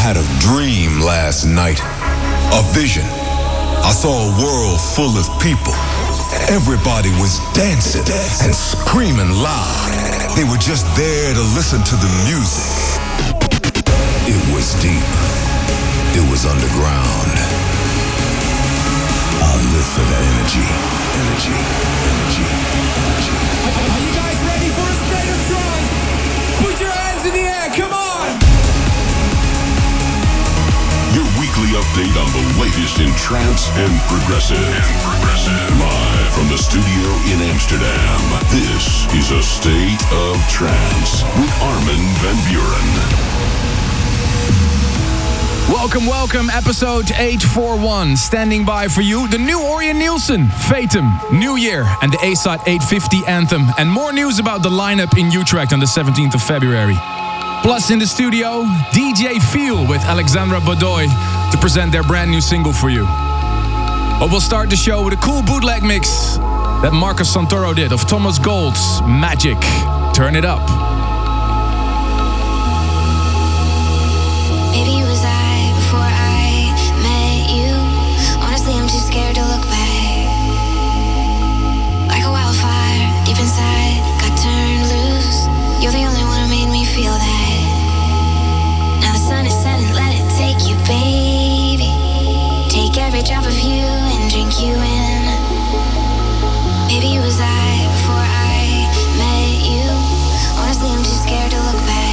had a dream last night, a vision. I saw a world full of people. Everybody was dancing and screaming loud. They were just there to listen to the music. It was deep. It was underground. I live for that energy. Energy. Energy. Energy. Are you guys ready for a state of trance? Put your hands in the air, come on! Your weekly update on the latest in trance and progressive. Live from the studio in Amsterdam. This is A State of Trance with Armin van Buuren. Welcome, episode 841. Standing by for you, the new Orjan Nilsen, Fatum, New Year, and the A-Side 850 anthem. And more news about the lineup in Utrecht on the 17th of February. Plus in the studio, DJ Feel with Alexandra Badoy to present their brand new single for you. But we'll start the show with a cool bootleg mix that Marcus Santoro did of Thomas Gold's Magic. Turn it up. Maybe it was I before I met you. Honestly, I'm too scared to look back. Like a wildfire deep inside, got turned loose. You're the only one who made me feel that. Now the sun is setting, let it take you, baby. Take every drop of you and drink you in. Maybe it was I before I met you. Honestly, I'm too scared to look back.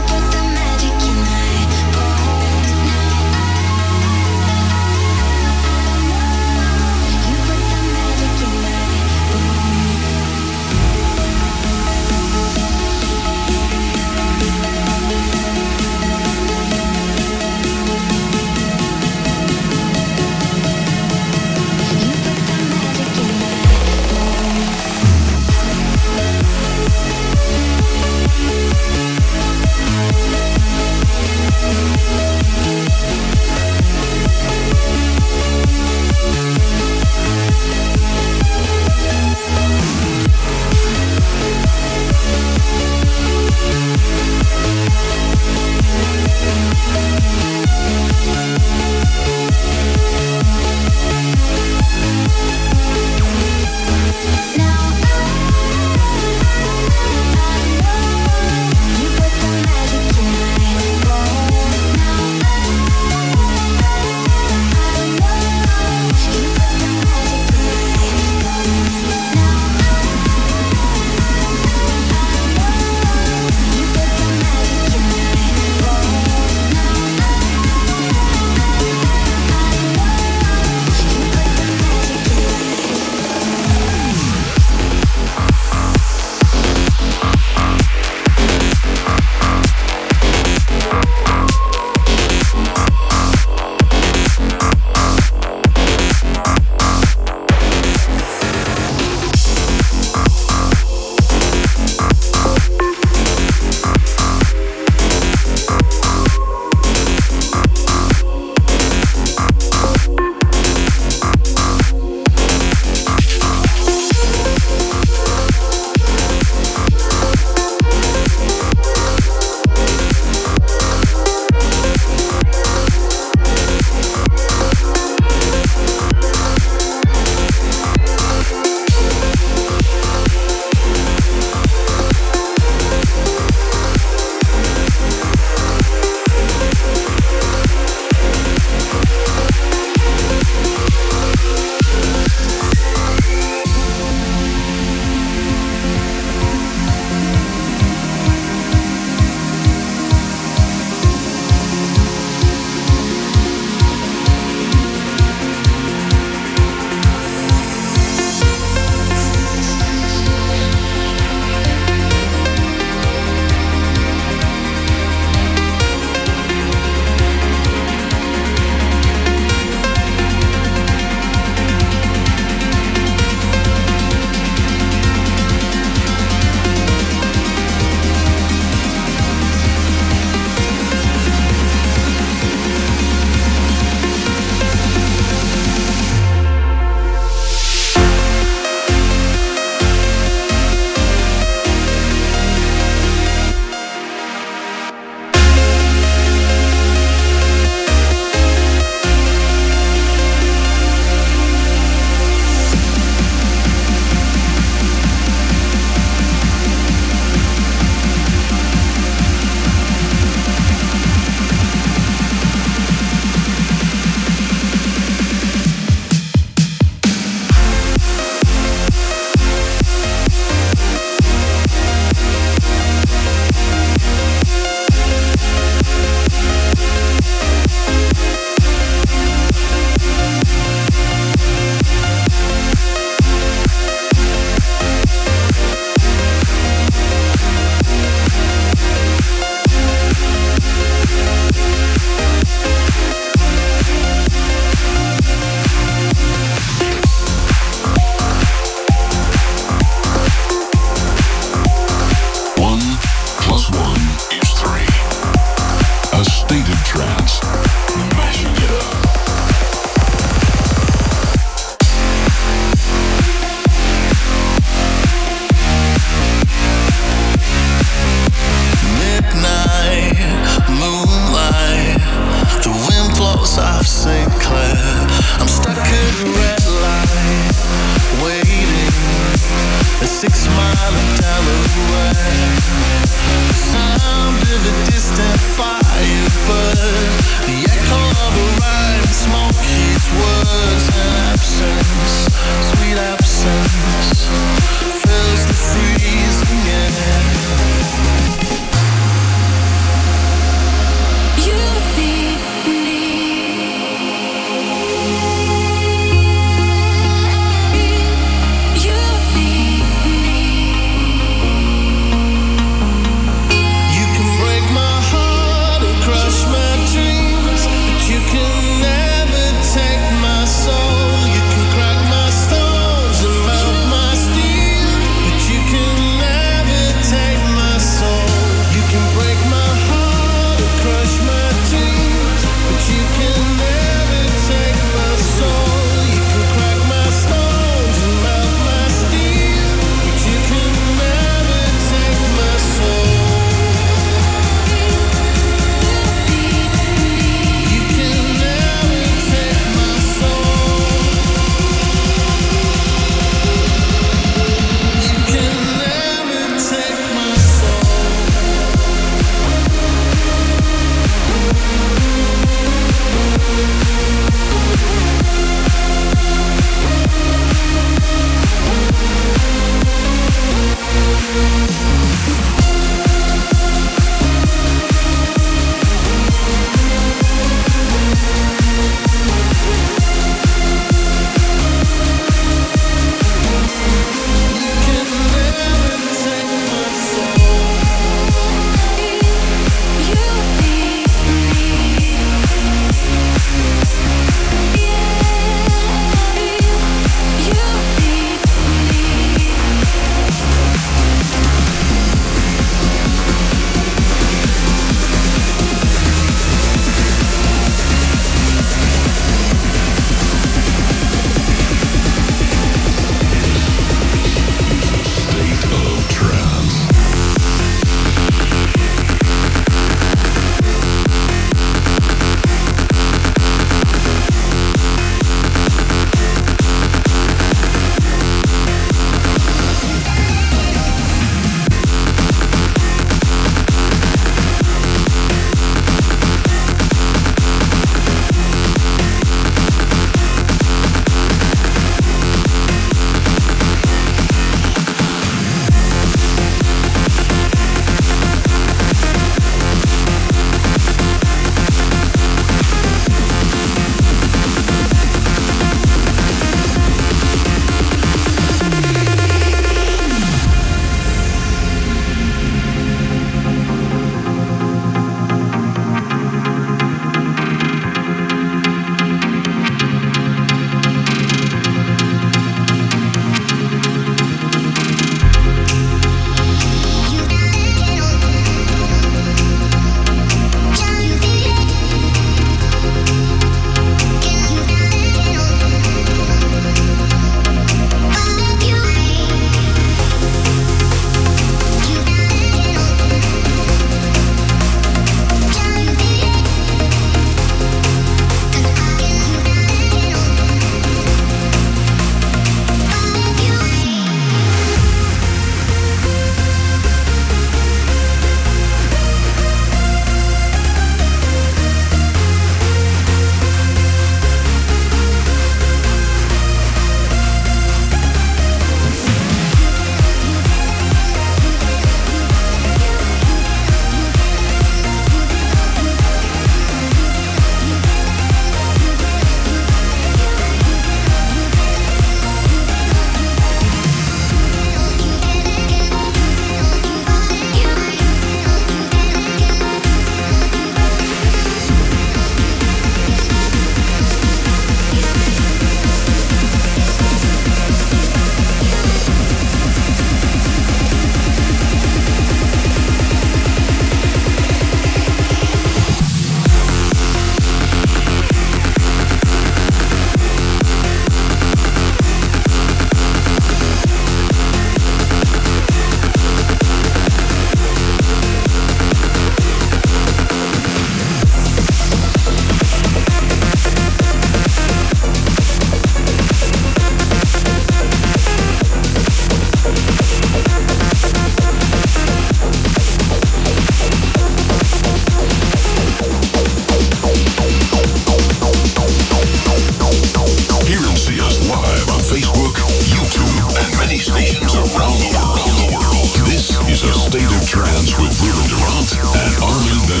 Trance with Ruben Durant and Armin van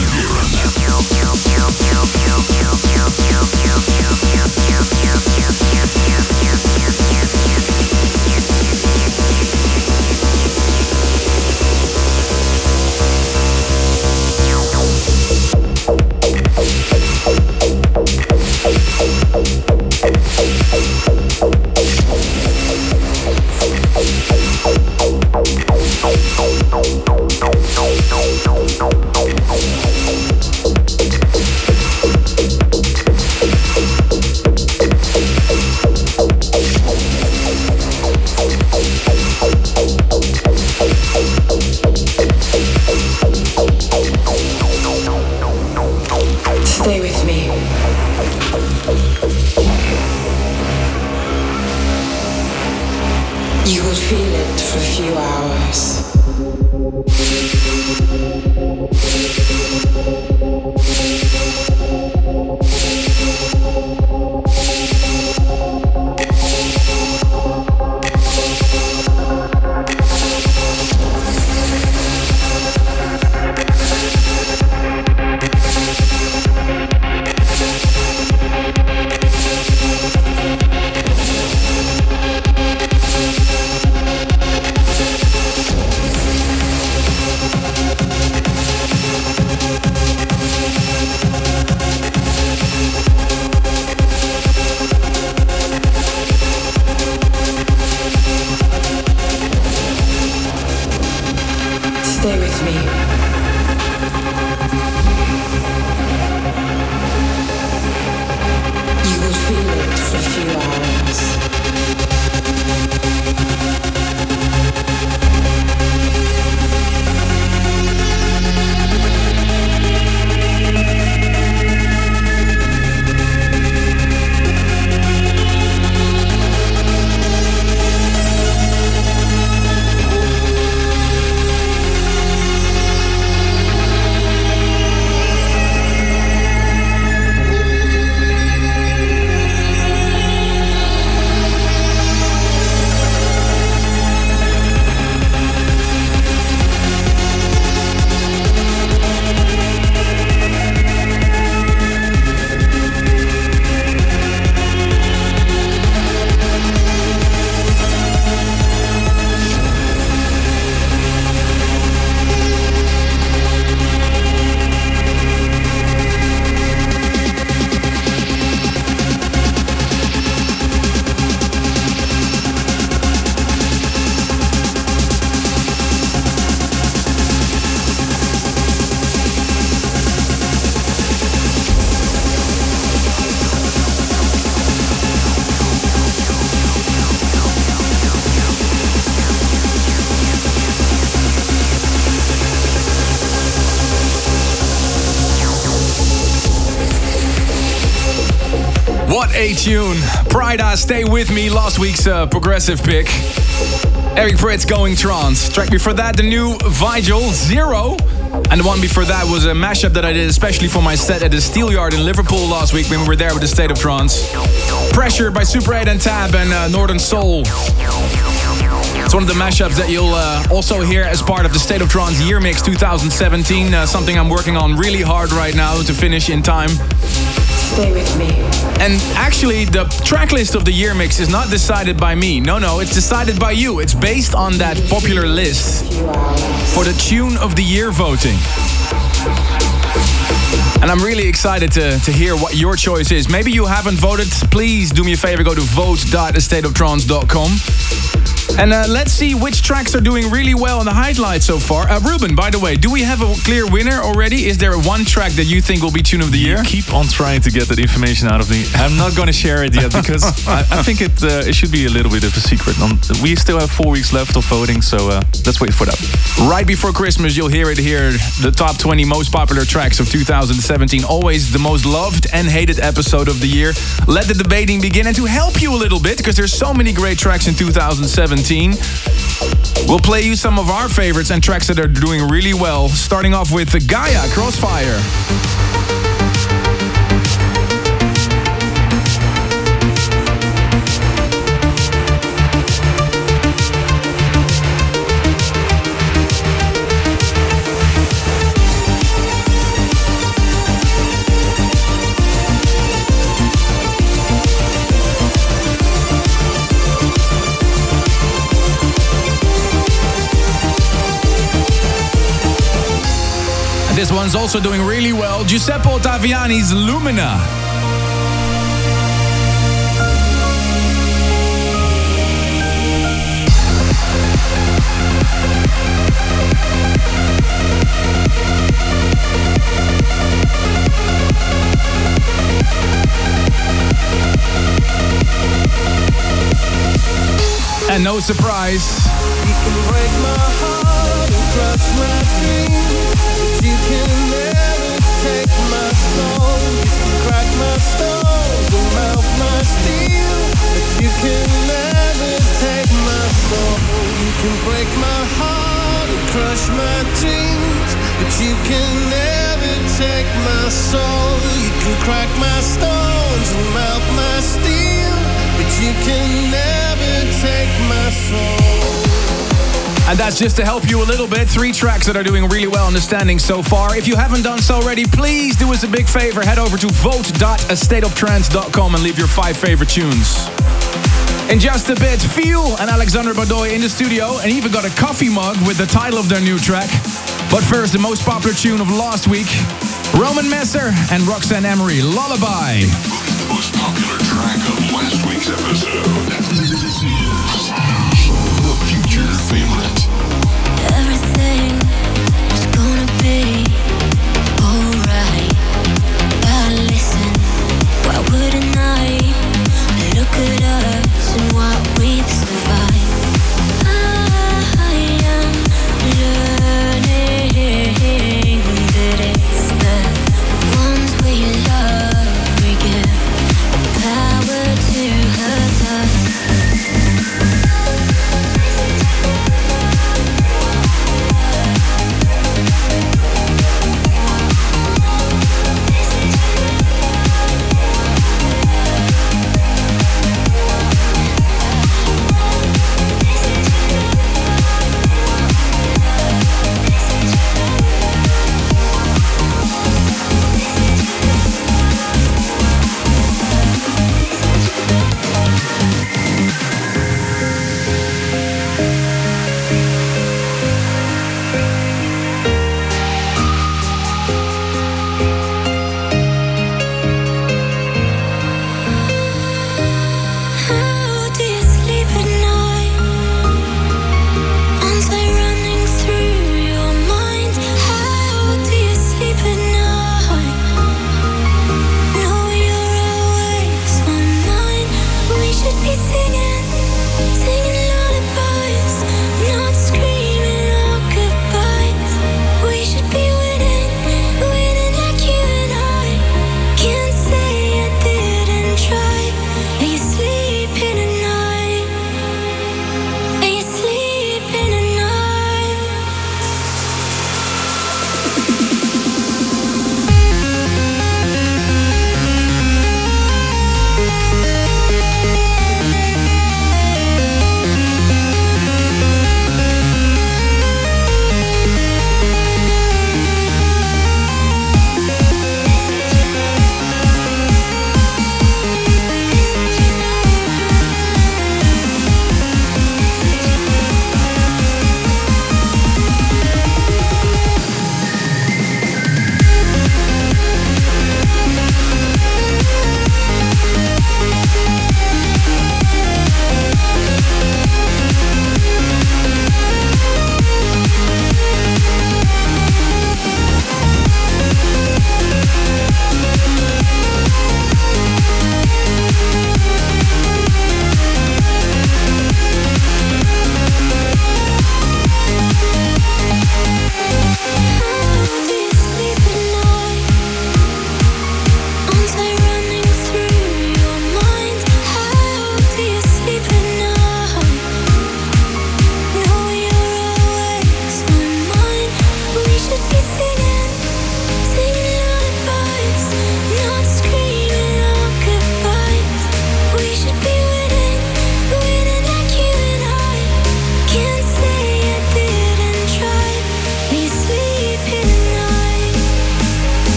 Stay with me. You will feel it for a few hours. Stay with me. You will feel it for a few hours. What a tune. Prida, Stay With Me, last week's progressive pick. Eric Prydz, Going Trance. Track before that, the new Vigil, Zero. And the one before that was a mashup that I did especially for my set at the Steelyard in Liverpool last week when we were there with the State of Trance. Pressure by Super 8 and Tab and Northern Soul. It's one of the mashups that you'll also hear as part of the State of Trance Year Mix 2017. Something I'm working on really hard right now to finish in time. Stay with me. And actually, the track list of the year mix is not decided by me. No, it's decided by you. It's based on that popular list for the Tune of the Year voting. And I'm really excited to hear what your choice is. Maybe you haven't voted. Please do me a favor, go to vote.astateoftrance.com. And let's see which tracks are doing really well in the highlights so far. Ruben, by the way, do we have a clear winner already? Is there one track that you think will be Tune of the Year? You keep on trying to get that information out of me. I'm not going to share it yet because I think it should be a little bit of a secret. We still have 4 weeks left of voting, so let's wait for that. Right before Christmas, you'll hear it here. The top 20 most popular tracks of 2017. Always the most loved and hated episode of the year. Let the debating begin. And to help you a little bit, because there's so many great tracks in 2017, we'll play you some of our favorites and tracks that are doing really well. Starting off with Gaia, Crossfire. one's also doing really well. Giuseppe Ottaviani's Lumina. And no surprise. You can break my heart and crush my dreams, but you can never take my soul. You can crack my stones and melt my steel, but you can never take my soul. You can break my heart and crush my dreams, but you can never take my soul. You can crack my stones and melt my steel, but you can never take my soul. And that's just to help you a little bit. 3 tracks that are doing really well in the standings so far. If you haven't done so already, please do us a big favor. Head over to vote.astateoftrance.com and leave your 5 favorite tunes. In just a bit, Feel and Alexander Badoy in the studio, and even got a coffee mug with the title of their new track. But first, the most popular tune of last week, Roman Messer and Roxanne Emery, Lullaby. The most popular track of last week's episode. This is the future favorite. Everything is gonna be alright. But listen, why wouldn't I look at us and what we've survived? I am learning that it's the ones we love we give the power to hurt us.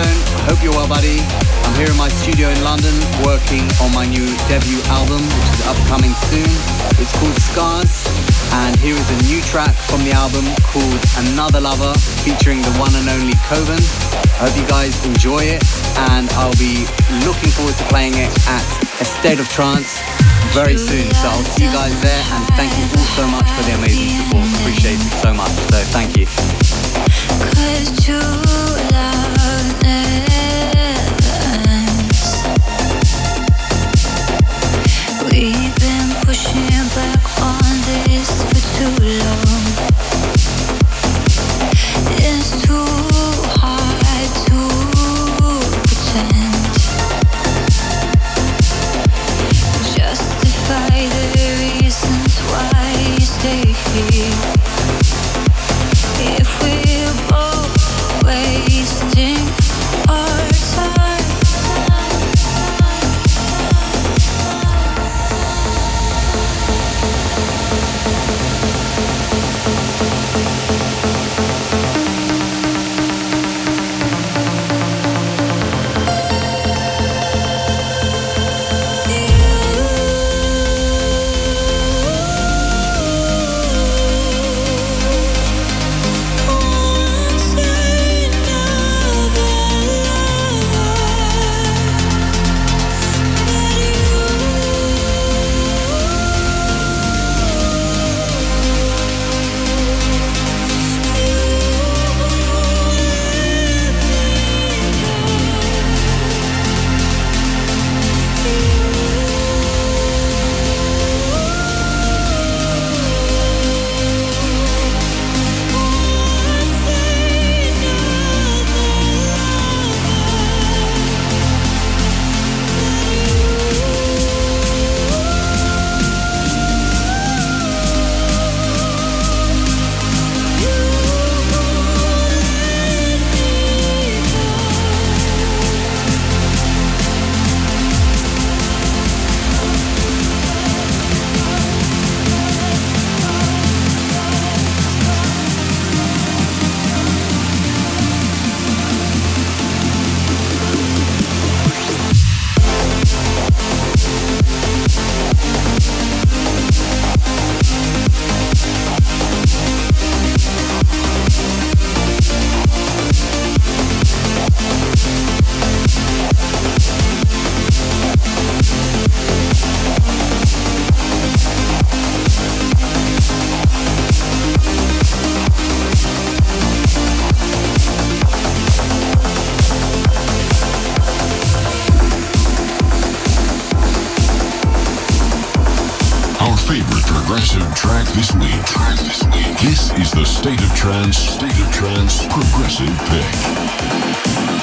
Tone. Hope you're well, buddy. I'm here in my studio in London working on my new debut album, which is upcoming soon. It's called Scars, and here is a new track from the album called Another Lover, featuring the one and only Coven. I hope you guys enjoy it, and I'll be looking forward to playing it at A State of Trance very soon. So I'll see you guys there, and thank you all so much for the amazing support. Appreciate it so much. So thank you. 'Cause true love never ends. We've been pushing back on this for too long. It's too hard to pretend. Justify the reasons why you stay here. If we're both wasting our time. progressive track this week. This is the State of Trance Progressive Pick.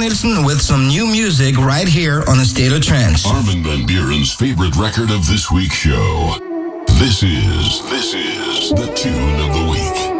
Nielsen with some new music right here on A State of Trance. Armin van Buuren's favorite record of this week's show. This is the tune of the week.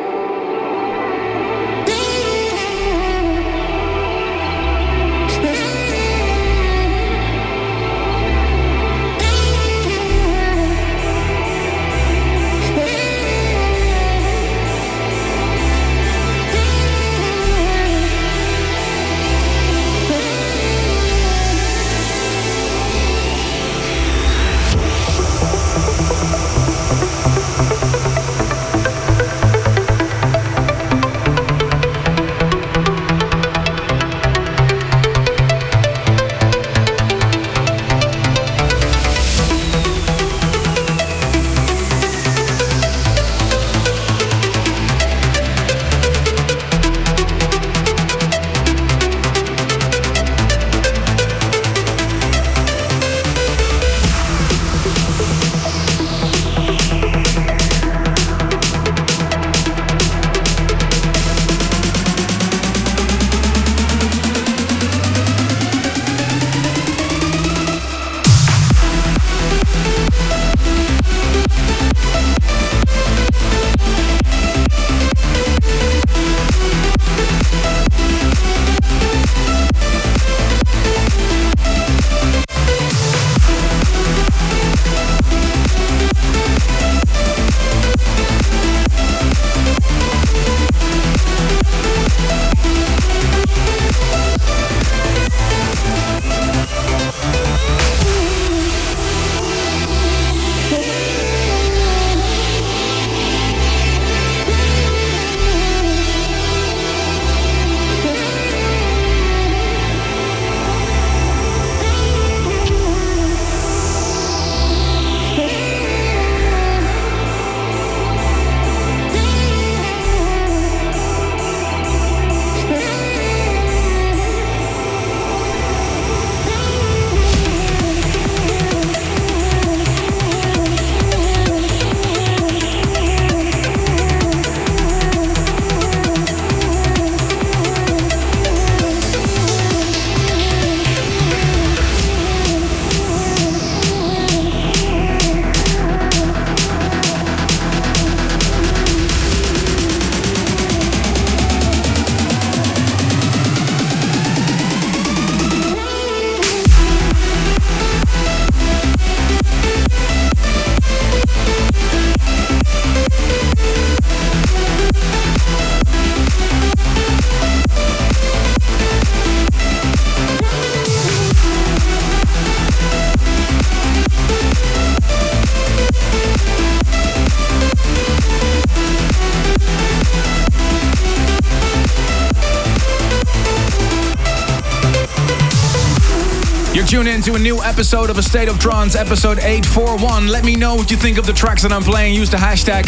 Tune in to a new episode of A State of Trance, episode 841. Let me know what you think of the tracks that I'm playing. Use the hashtag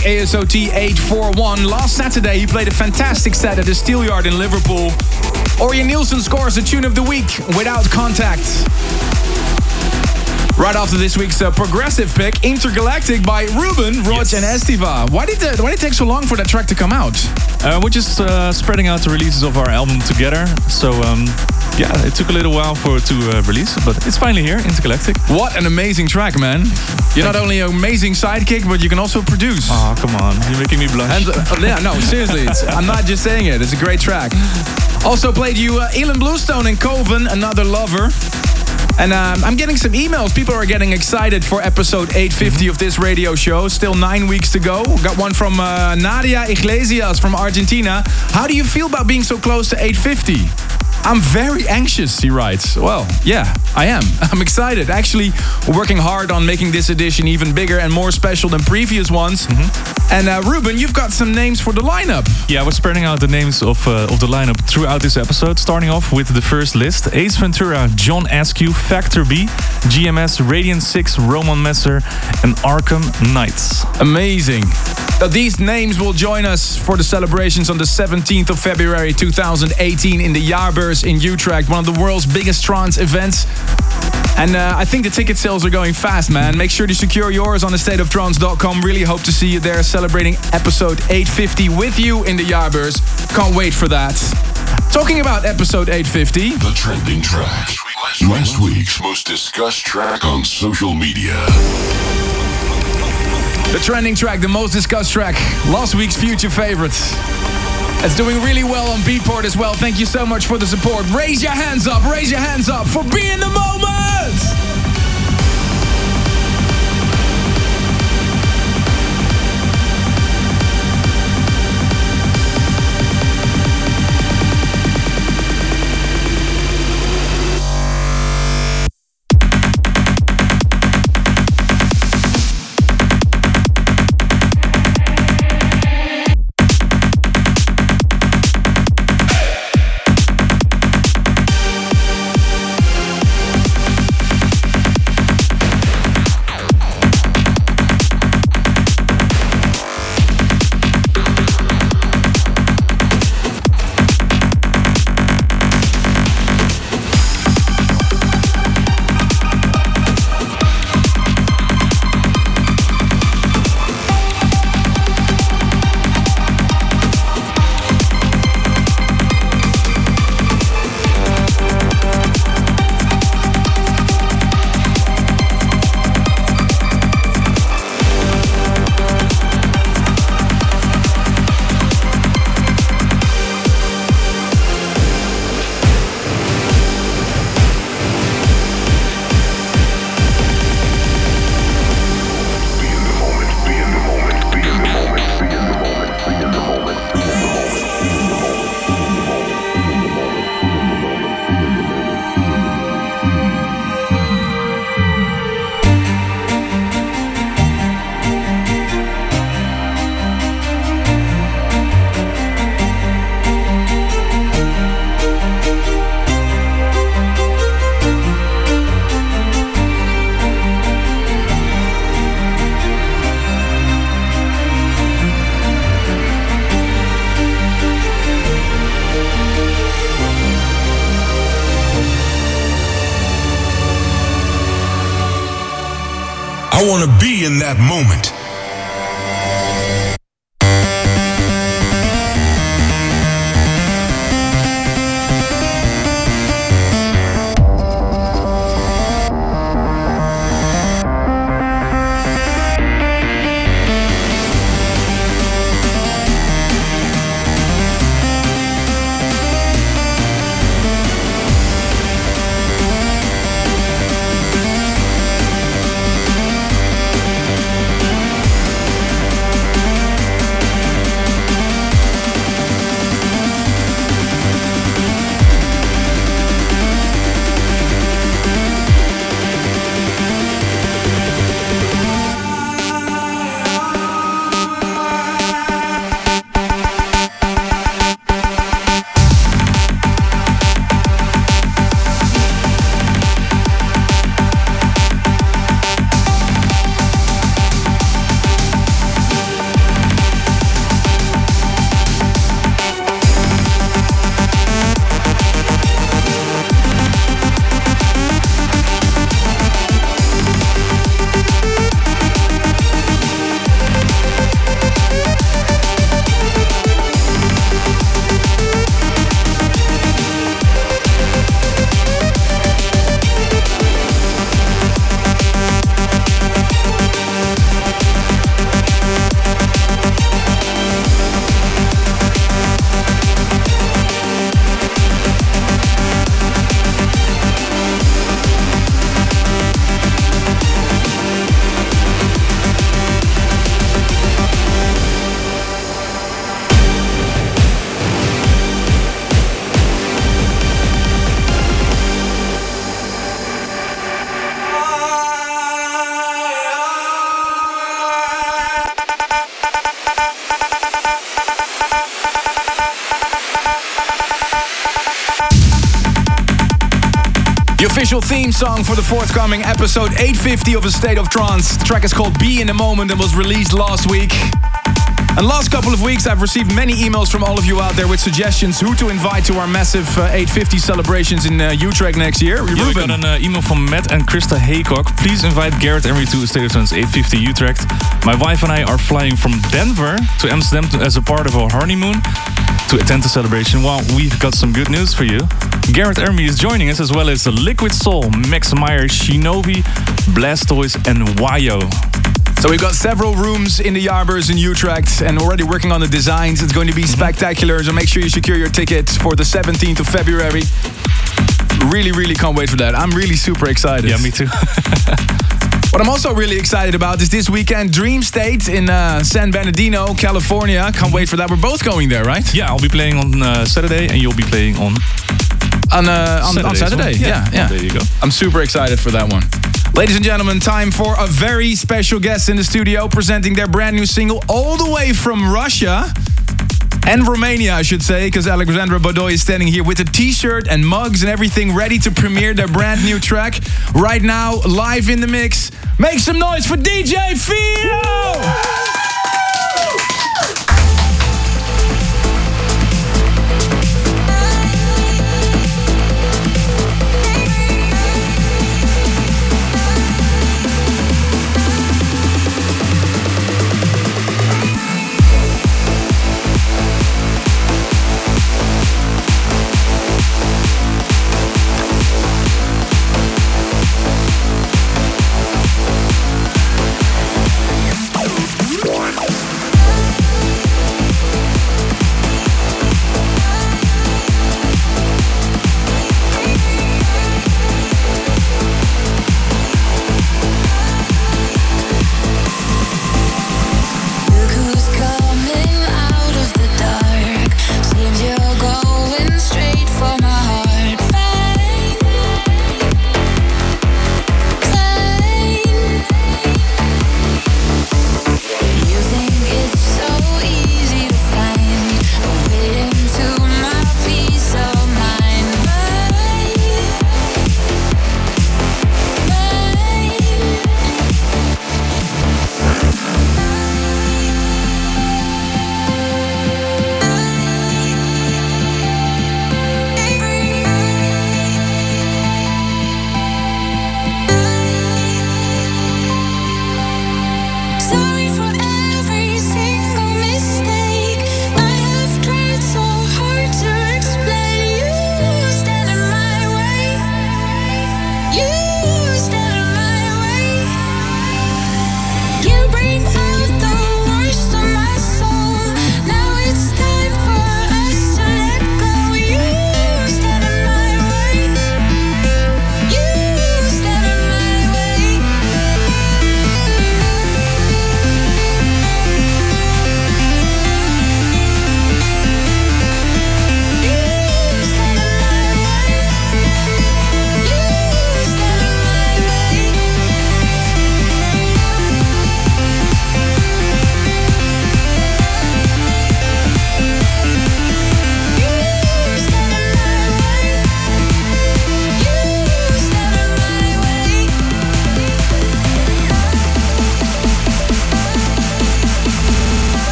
ASOT841. Last Saturday, he played a fantastic set at the Steelyard in Liverpool. Orjan Nilsen scores the tune of the week, Without Contact. Right after this week's progressive pick, Intergalactic by Ruben, Rog and Estiva. Why did it take so long for that track to come out? We're just spreading out the releases of our album together. So, yeah, it took a little while to release, but it's finally here, Intergalactic. What an amazing track, man. You're not only an amazing sidekick, but you can also produce. Oh, come on. You're making me blush. And, yeah, no, seriously. I'm not just saying it. It's a great track. Also played you Elon Bluestone and Coven, Another Lover. And I'm getting some emails. People are getting excited for episode 850 of this radio show. Still 9 weeks to go. Got one from Nadia Iglesias from Argentina. How do you feel about being so close to 850? I'm very anxious, he writes. Well, yeah, I am. I'm excited. Actually, we're working hard on making this edition even bigger and more special than previous ones. And Ruben, you've got some names for the lineup. Yeah, we're spreading out the names of the lineup throughout this episode. Starting off with the first list. Ace Ventura, John Askew, Factor B, GMS, Radiant 6, Roman Messer, and Arkham Knights. Amazing. These names will join us for the celebrations on the 17th of February 2018 in the Jaarbeurs in Utrecht, one of the world's biggest trance events. And I think the ticket sales are going fast, man. Make sure to secure yours on thestateoftrance.com. Really hope to see you there celebrating episode 850 with you in the Jaarbeurs. Can't wait for that. Talking about episode 850. The trending track. Last week's most discussed track on social media. The trending track, the most discussed track. Last week's future favorite. It's doing really well on Beatport as well. Thank you so much for the support. Raise your hands up for Be in the Moment! I want to be in that moment. The official theme song for the forthcoming episode 850 of A State of Trance. The track is called Be in the Moment and was released last week. And last couple of weeks I've received many emails from all of you out there with suggestions who to invite to our massive 850 celebrations in Utrecht next year. Yeah, we got an email from Matt and Krista Haycock. Please invite Garrett Emery to A State of Trance 850 Utrecht. My wife and I are flying from Denver to Amsterdam as a part of our honeymoon. to attend the celebration, well, we've got some good news for you. Garrett Ermy is joining us, as well as Liquid Soul, Max Meyer, Shinobi, Blastoise, and Wayo. So we've got several rooms in the Jaarbeurs in Utrecht and already working on the designs. It's going to be spectacular, so make sure you secure your tickets for the 17th of February. Really, really can't wait for that. I'm really super excited. Yeah, me too. What I'm also really excited about is this weekend, Dream State in San Bernardino, California. Can't wait for that. We're both going there, right? Yeah, I'll be playing on Saturday and you'll be playing on Saturday. Yeah. There you go. I'm super excited for that one. Ladies and gentlemen, time for a very special guest in the studio presenting their brand new single all the way from Russia. And Romania, I should say, because Alexandra Badoy is standing here with a t-shirt and mugs and everything ready to premiere their brand new track. Right now, live in the mix. Make some noise for DJ Fio!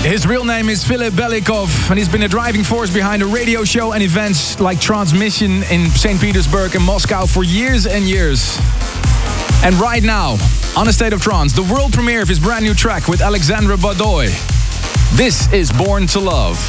His real name is Filip Belikov, and he's been a driving force behind a radio show and events like Transmission in St. Petersburg and Moscow for years and years. And right now, on A State of Trance, the world premiere of his brand new track with Alexandra Badoy. This is Born to Love.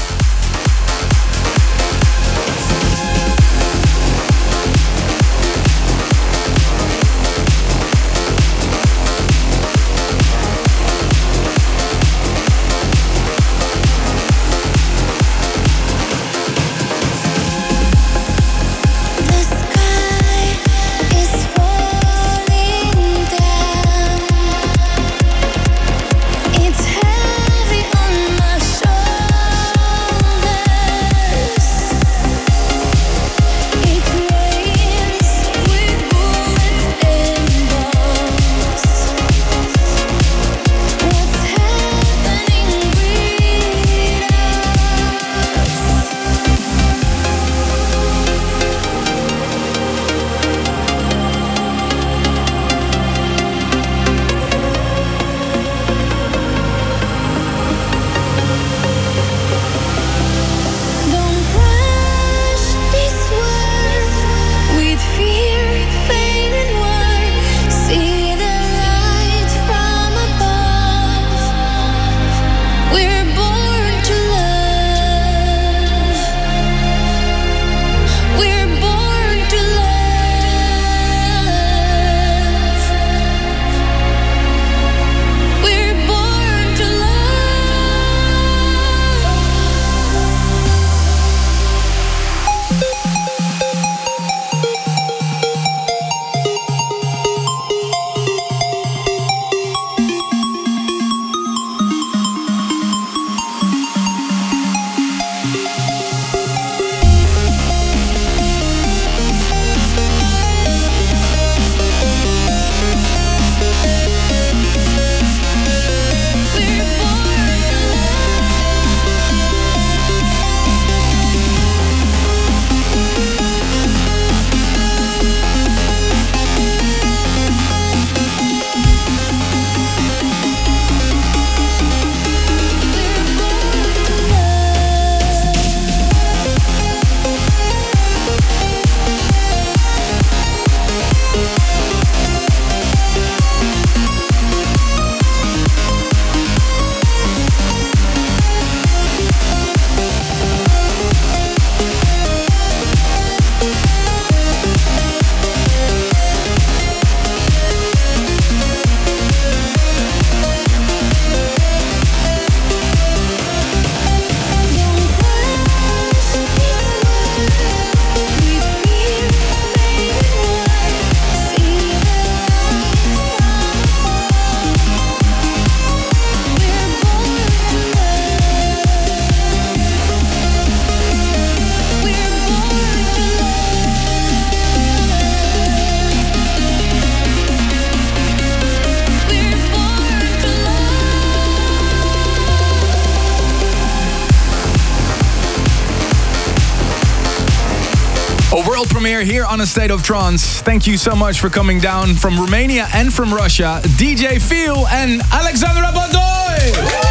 World premiere here on A State of Trance. Thank you so much for coming down from Romania and from Russia, DJ Feel and Alexandra Badoy.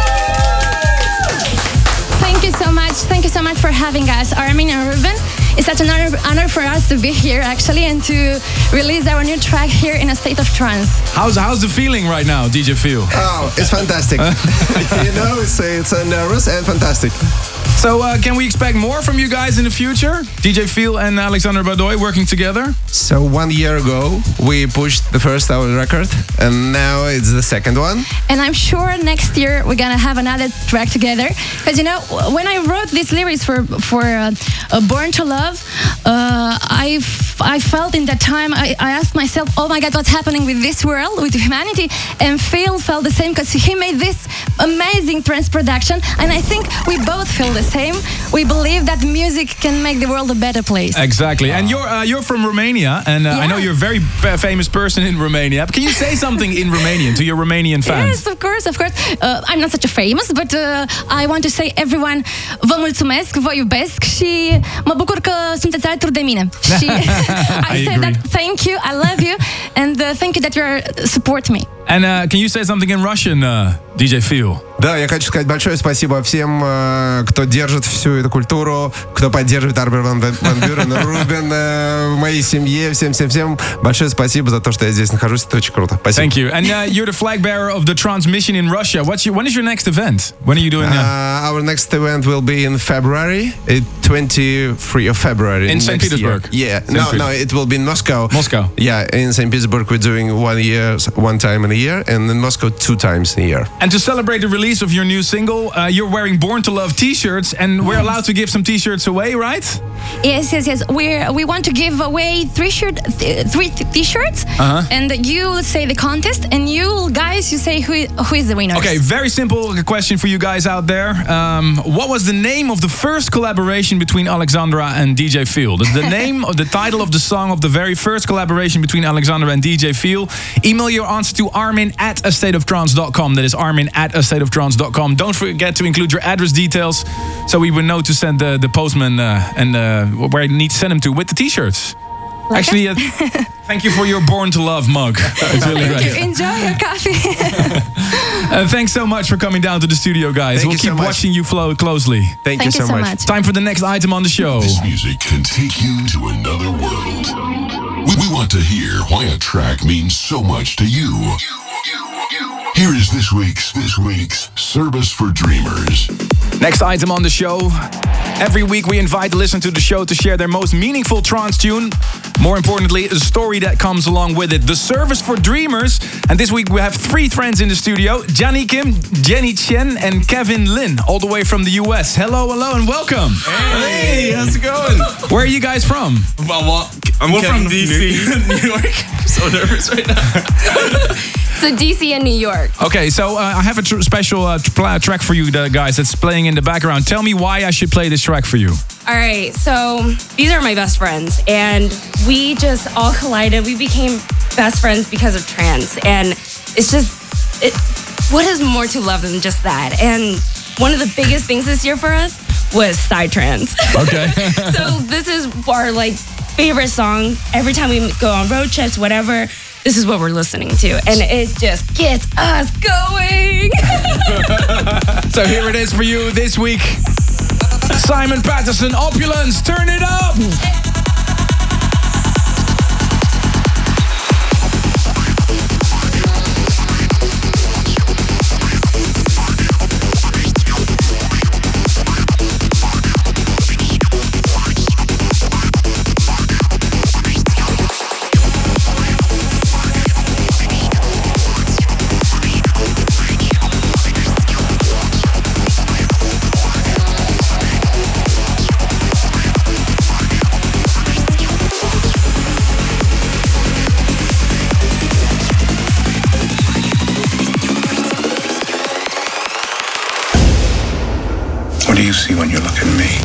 Thank you so much. Thank you so much for having us, Armin and Ruben. It's such an honor for us to be here, actually, and to release our new track here in A State of Trance. How's the feeling right now, DJ Feel? Oh, it's fantastic. You know, it's nervous and fantastic. So can we expect more from you guys in the future? DJ Feel and Alexandra Badoy working together? So 1 year ago, we pushed the first our record, and now it's the second one. And I'm sure next year we're gonna have another track together. Because, you know, when I wrote these lyrics for Born to Love, I felt in that time, I asked myself, oh my God, what's happening with this world, with humanity? And Phil felt the same because he made this amazing trance production. And I think we both feel the same. We believe that music can make the world a better place. Exactly. And you're from Romania, and I know you're a very famous person in Romania. Can you say something in Romanian to your Romanian fans? Yes, of course, of course. I'm not such a famous, but I want to say everyone, vă mulțumesc, vă iubesc și mă bucur că sunteți alături de mine. Și I said that thank you, I love you, and thank you that you support me. And can you say something in Russian, DJ Feel? Да, я хочу сказать большое спасибо всем, кто держит всю эту культуру, кто поддерживает Армин ван Бюрен, Рубин, в моей семье, всем большое спасибо за то, что я здесь нахожусь. Это очень круто. Спасибо. Thank you. And you're the flag bearer of the transmission in Russia. When is your next event? When are you doing that? Our next event will be in February, 23 of February. In St. Petersburg? Yeah. No, it will be in Moscow. Moscow. Yeah, in St. Petersburg we're doing one time in a year, and in Moscow 2 times in a year. And to celebrate the release of your new single, you're wearing Born to Love t-shirts, and we're allowed to give some t-shirts away, right? Yes. We want to give away 3 t-shirts, and you say the contest, and you guys, you say who is the winner. Okay, very simple question for you guys out there. What was the name of the first collaboration between Alexandra and DJ Feel? The name of the title of the song of the very first collaboration between Alexandra and DJ Feel. Email your answer to armin@astateoftrance.com. That is armin@astateoftrance.com. Don't forget to include your address details so we will know to send the postman and where you need to send them to with the t-shirts. Actually, thank you for your Born to Love mug. It's really great. Thank you. Enjoy your coffee. Thanks so much for coming down to the studio, guys. Thank we'll you keep so much. watching you flow closely. Thank you so much. Time for the next item on the show. This music can take you to another world. We want to hear why a track means so much to you. Here is this week's Service for Dreamers. Next item on the show. Every week we invite the listener to the show to share their most meaningful trance tune. More importantly, the story that comes along with it. The Service for Dreamers. And this week we have 3 friends in the studio. Gianni Kim, Jenny Chen and Kevin Lin, all the way from the US. Hello and welcome. Hey, how's it going? Where are you guys from? Well, I'm from DC, New York. I'm so nervous right now. So DC and New York. Okay, so I have a special track for you guys that's playing in the background. Tell me why I should play this track for you. All right, so these are my best friends, and we just all collided. We became best friends because of trance, and it's just, what is more to love than just that? And one of the biggest things this year for us was Psytrance. Okay. So this is our favorite song. Every time we go on road trips, whatever, this is what we're listening to, and it just gets us going. So here it is for you this week. Simon Patterson, Opulence, turn it up! What do you see when you look at me?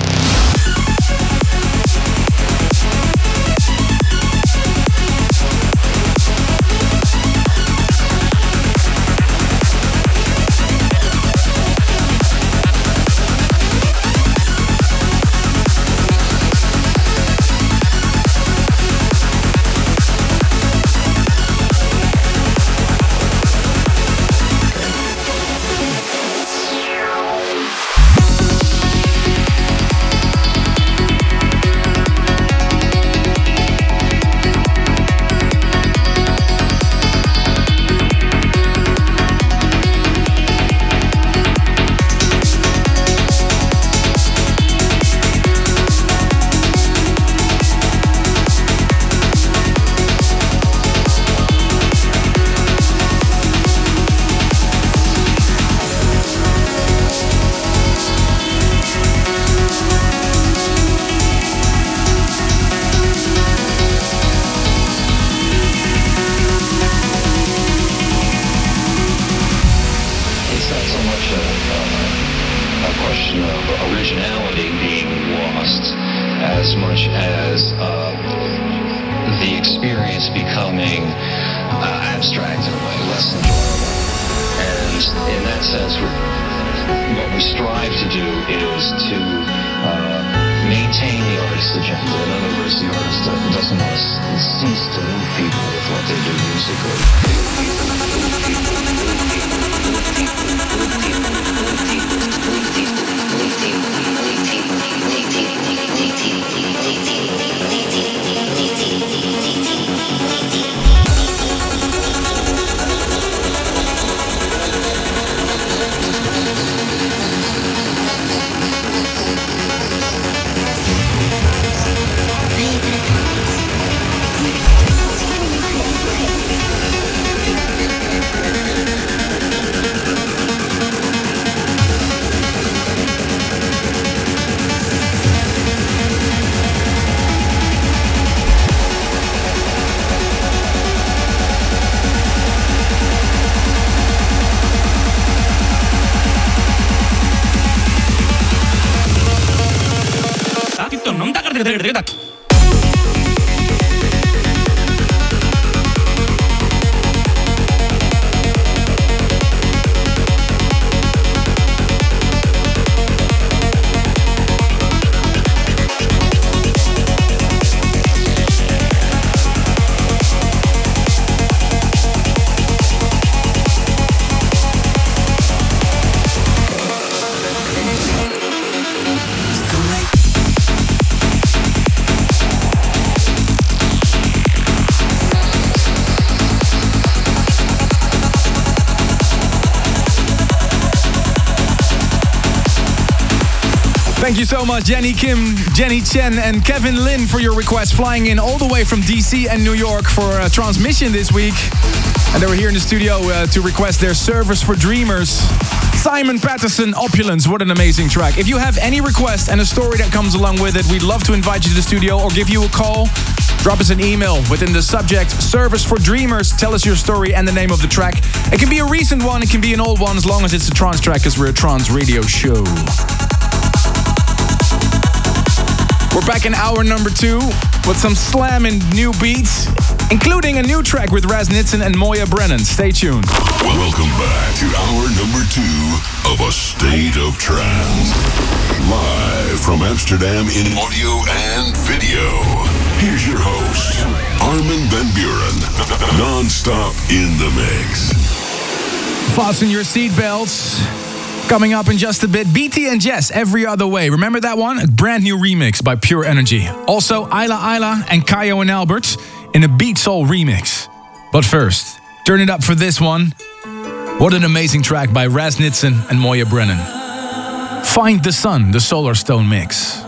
as much as the experience becoming abstract in a way, less enjoyable. And in that sense, what we strive to do is to maintain the artist's agenda. In other words, the artist doesn't want to cease to move people with what they do musically. Thank you so much, Jenny Kim, Jenny Chen, and Kevin Lin for your request, flying in all the way from DC and New York for a transmission this week. And they were here in the studio to request their Service for Dreamers. Simon Patterson, Opulence, what an amazing track. If you have any request and a story that comes along with it, we'd love to invite you to the studio or give you a call. Drop us an email within the subject, Service for Dreamers. Tell us your story and the name of the track. It can be a recent one, it can be an old one, as long as it's a trance track, because we're a trance radio show. We're back in hour number 2 with some slamming new beats, including a new track with Raz Nitzen and Moya Brennan. Stay tuned. Welcome back to hour number 2 of A State of Trance. Live from Amsterdam in audio and video. Here's your host, Armin van Buuren. Non-stop in the mix. Fasten your seatbelts. Coming up in just a bit, BT and Jess, Every Other Way. Remember that one? A brand new remix by Pure Energy. Also, Ayla and Kayo and Albert in a Beat Soul remix. But first, turn it up for this one. What an amazing track by Raz Nitzen and Moya Brennan. Find the Sun, the Solar Stone mix.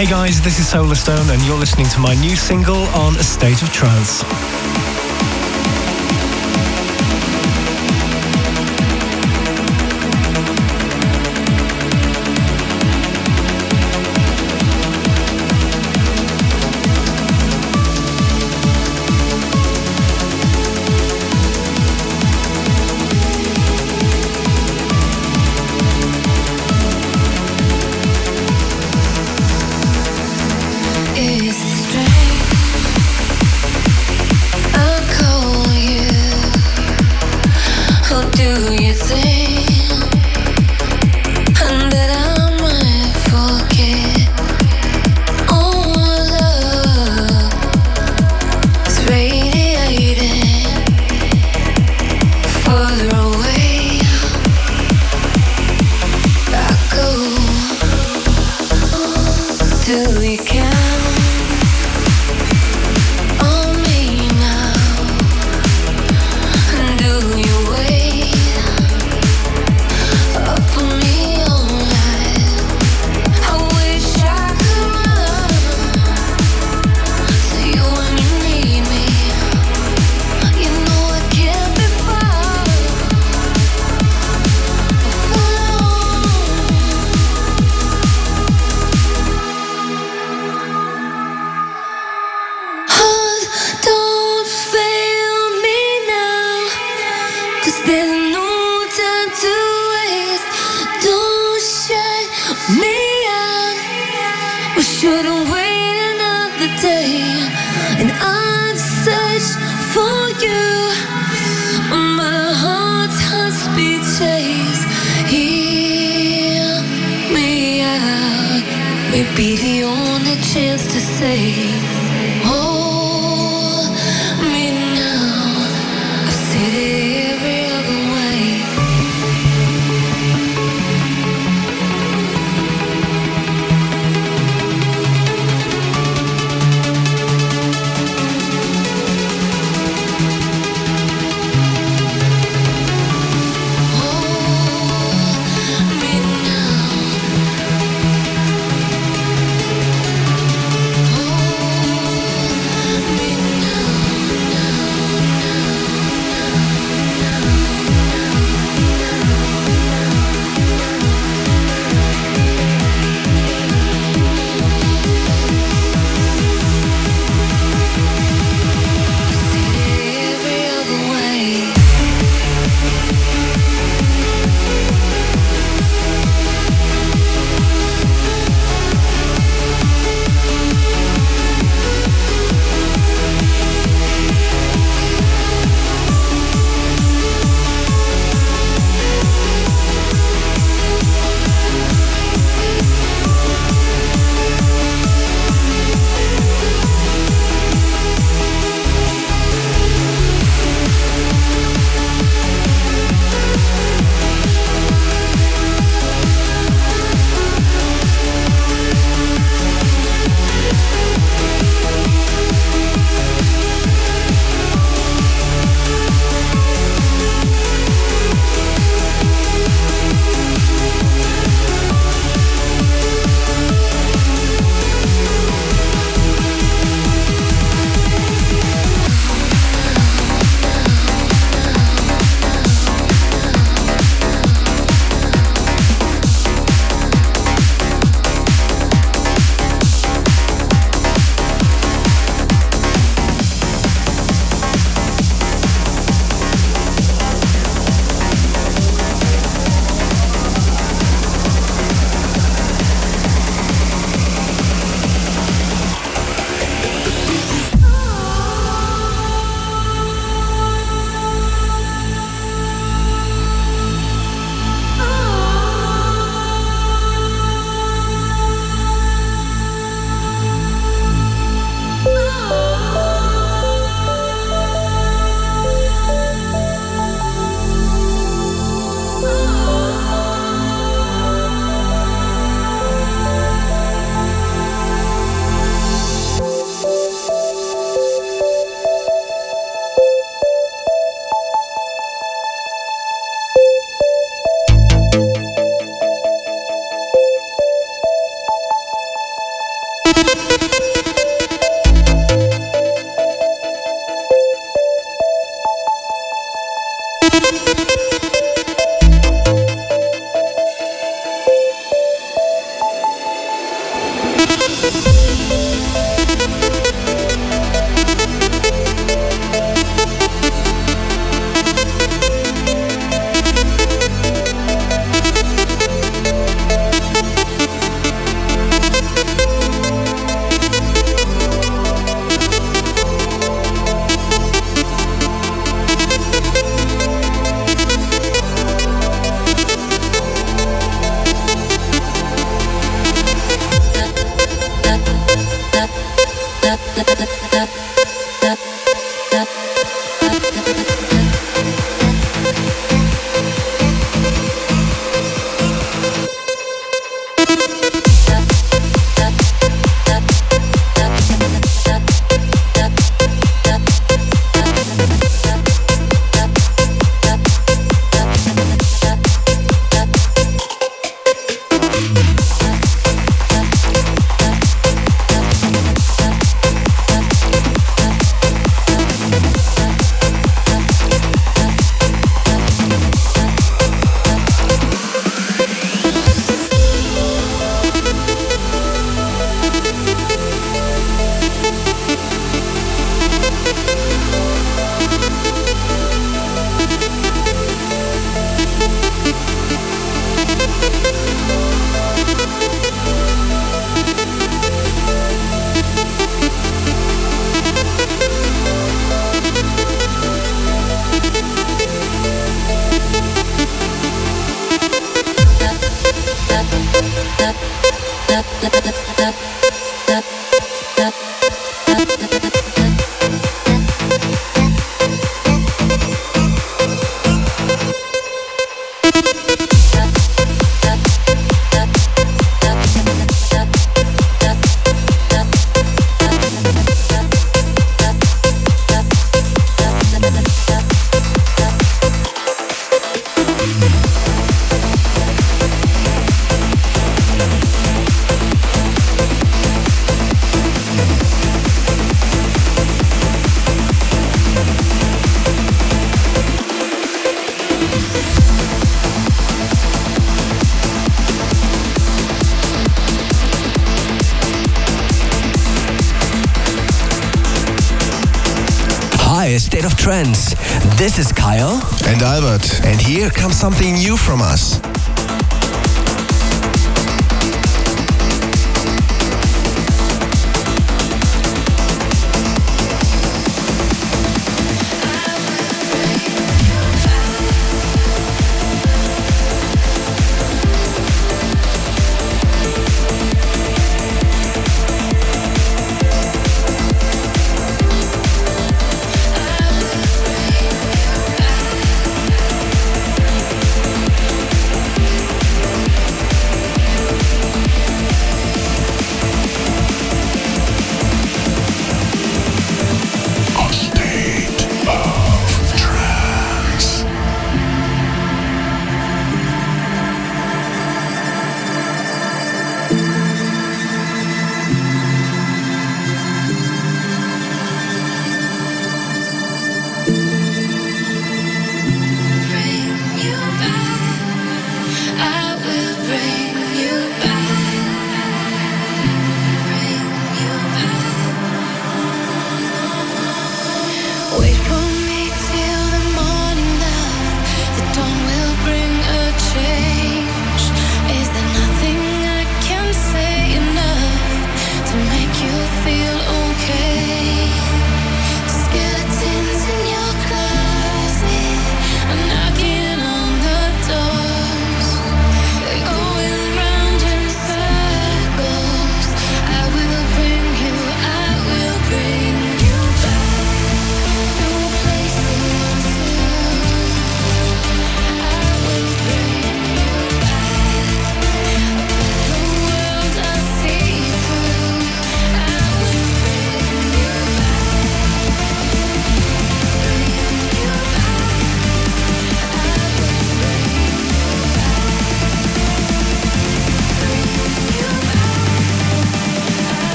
Hey guys, this is Solarstone and you're listening to my new single on A State of Trance. It's strange. I'll call you. How do you think? And that I might forget. Oh, love is radiating further away. I go. Do you count? Shouldn't wait another day, and I've searched for you. My heart's high-speed chase, hear me out. Maybe the only chance to save. Hold me now. I've said it every other way. Oh State of Trance. This is Kyle. And Albert. And here comes something new from us.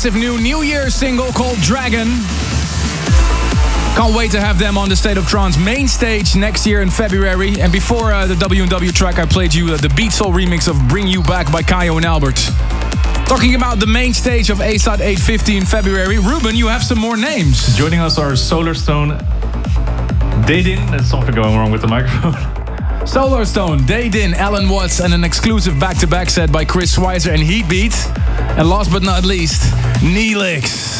massive New Year's single called Dragon. Can't wait to have them on the State of Trance main stage next year in February. And before the W&W track, I played you the Beat Soul remix of Bring You Back by Kayo and Albert. Talking about the main stage of ASOT 850 in February, Ruben, you have some more names. Joining us are Solarstone, Daydin, there's something going wrong with the microphone. Solarstone, Daydin, Alan Watts, and an exclusive back-to-back set by Chris Schweizer and Heatbeat. And last but not least, Neelix.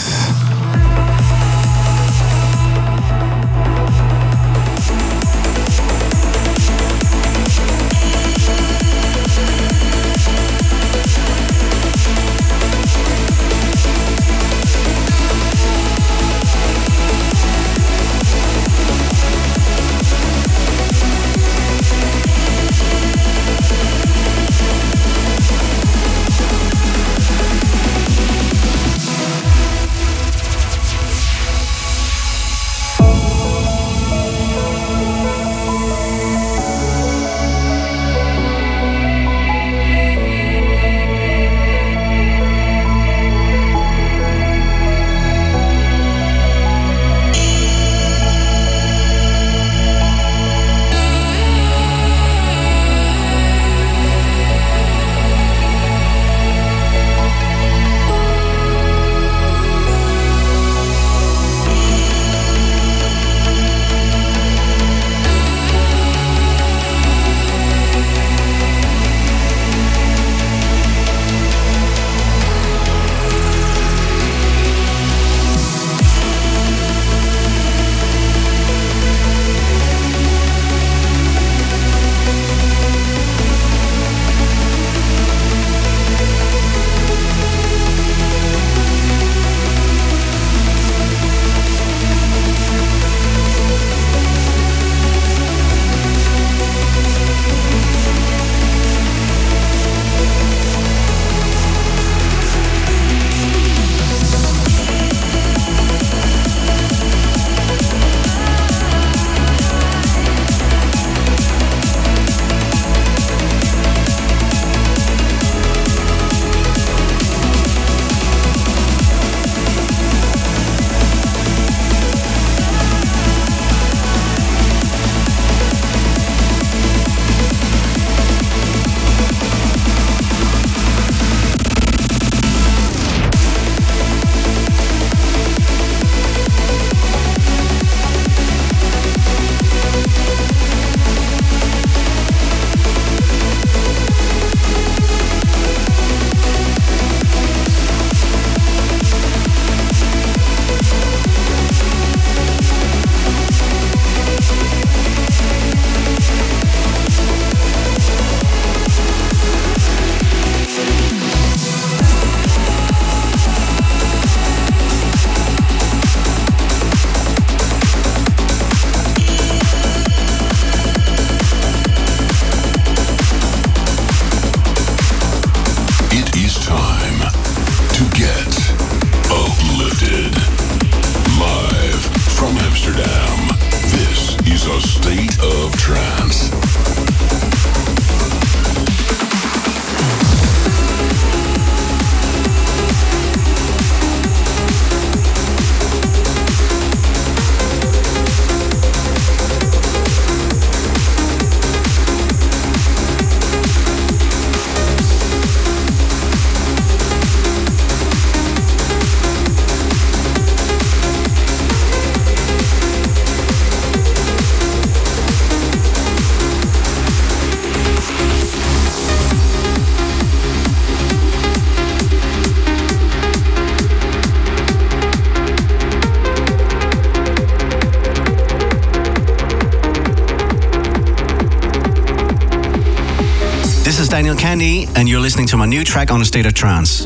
Daniel Candy, and you're listening to my new track on A State of Trance.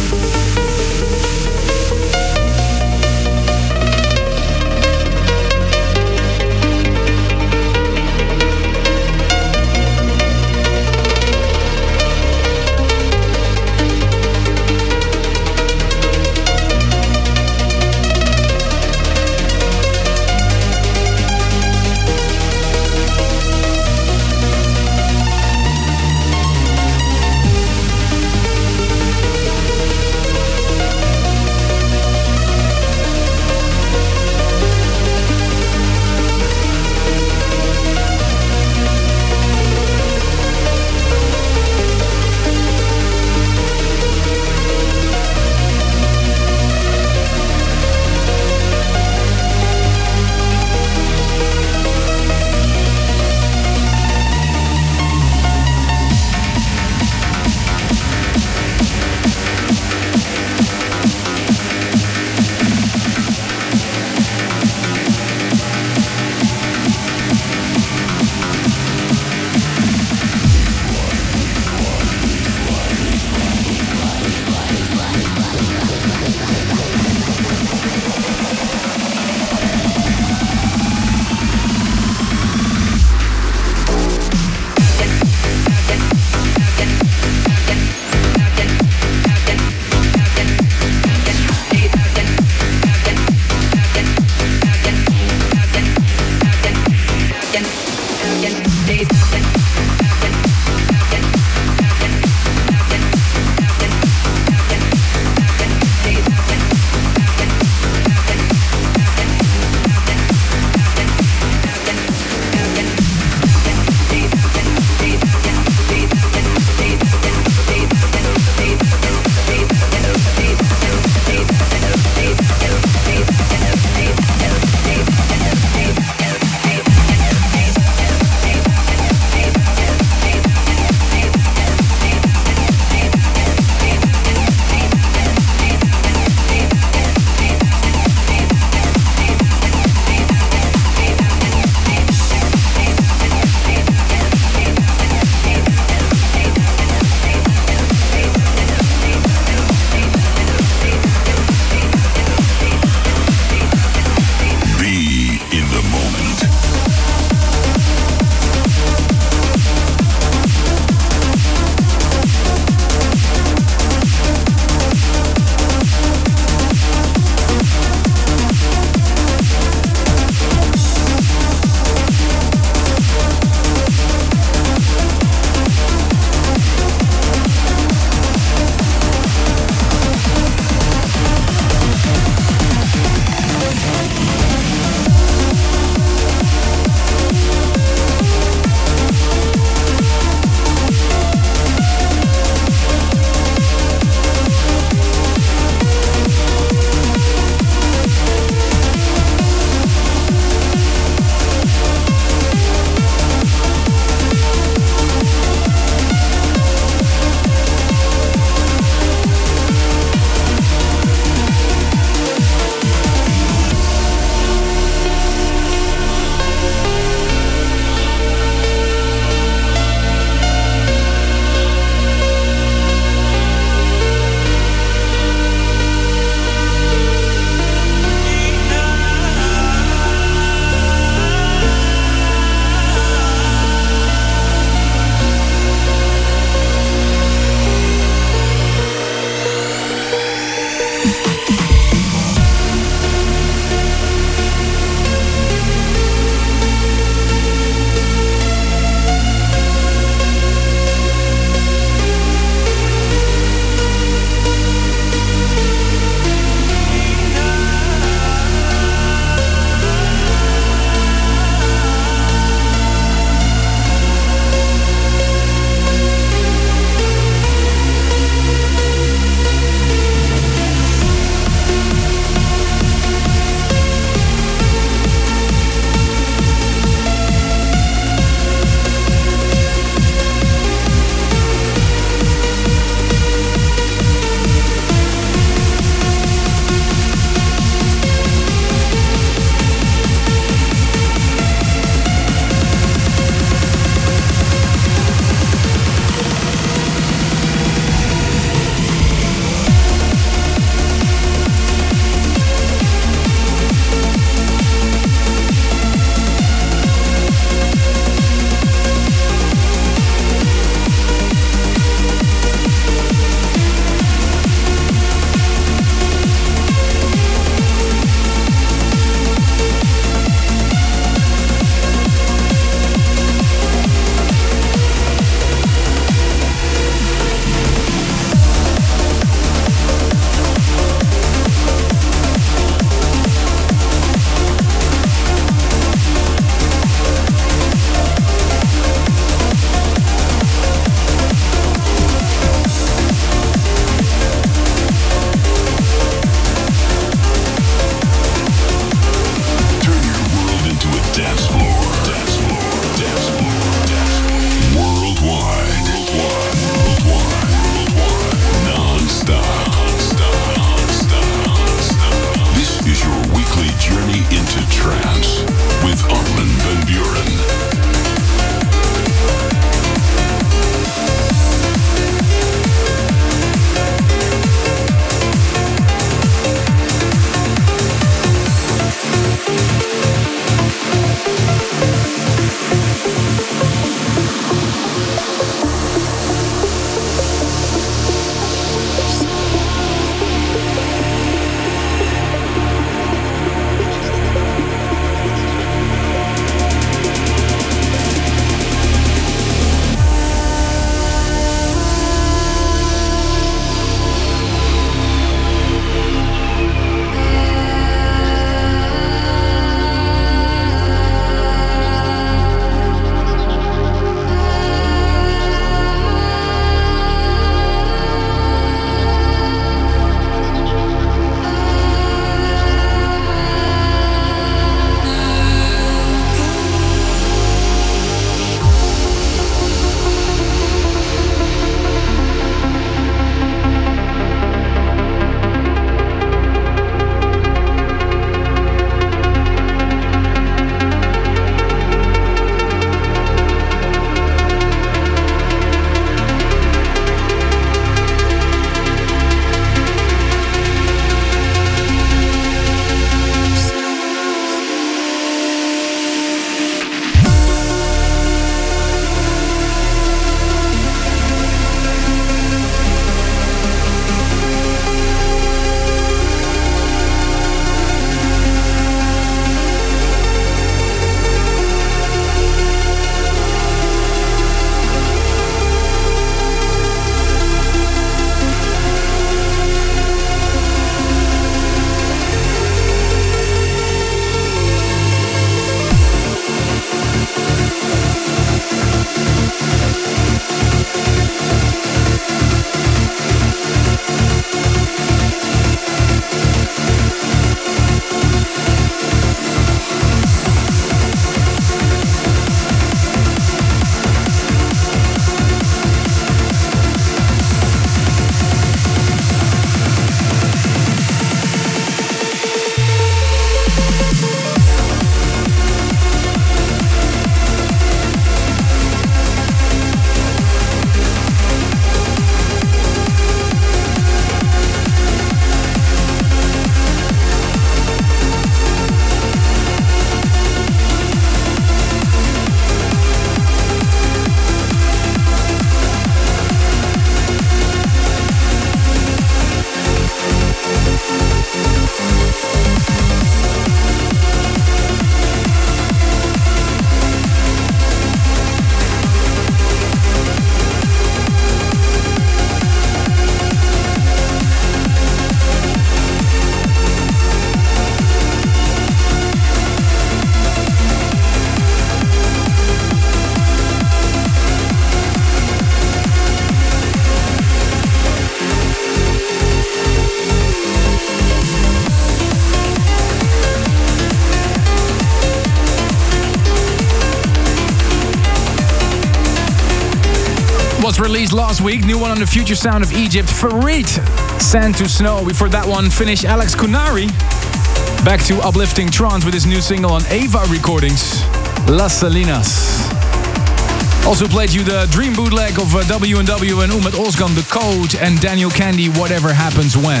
was released last week. New one on the future sound of Egypt, Farid. Sand to Snow. Before that one, Finnish Alex Kunari. Back to uplifting trance with his new single on Ava Recordings, Las Salinas. Also played you the dream bootleg of W&W and Ummet Ozgan, The Code, and Daniel Candy, Whatever Happens When.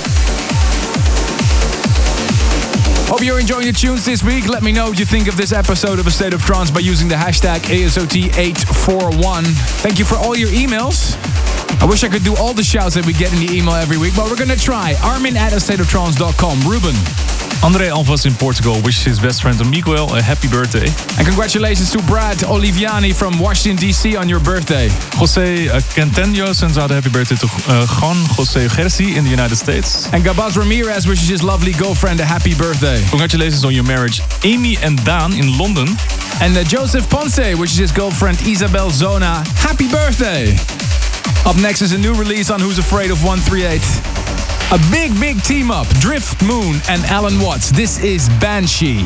Hope you're enjoying the tunes this week. Let me know what you think of this episode of A State of Trance by using the hashtag ASOT841. Thank you for all your emails. I wish I could do all the shouts that we get in the email every week, but we're gonna try. Armin@astateoftrance.com. Ruben. André Alvas in Portugal wishes his best friend Miguel a happy birthday. And congratulations to Brad Oliviani from Washington, D.C. on your birthday. Jose Canteño sends out a happy birthday to Juan Jose Gersi in the United States. And Gabaz Ramirez wishes his lovely girlfriend a happy birthday. Congratulations on your marriage, Amy and Daan in London. And Joseph Ponce wishes his girlfriend Isabel Zona happy birthday. Up next is a new release on Who's Afraid of 138. A big team up, Drift Moon and Alan Watts. This is Banshee.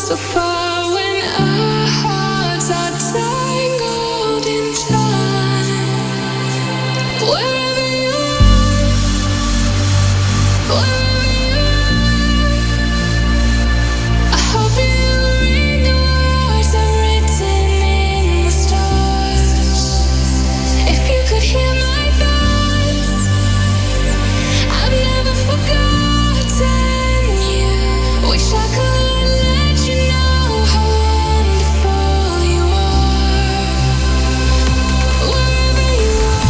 so far when our hearts are tangled in time. Wherever you are, wherever you are, I hope you read the words I've written in the stars. If you could hear my thoughts, I've never forgotten you. Wish I could let you know how wonderful you are. Wherever you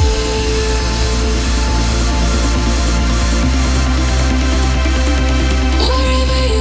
are, wherever you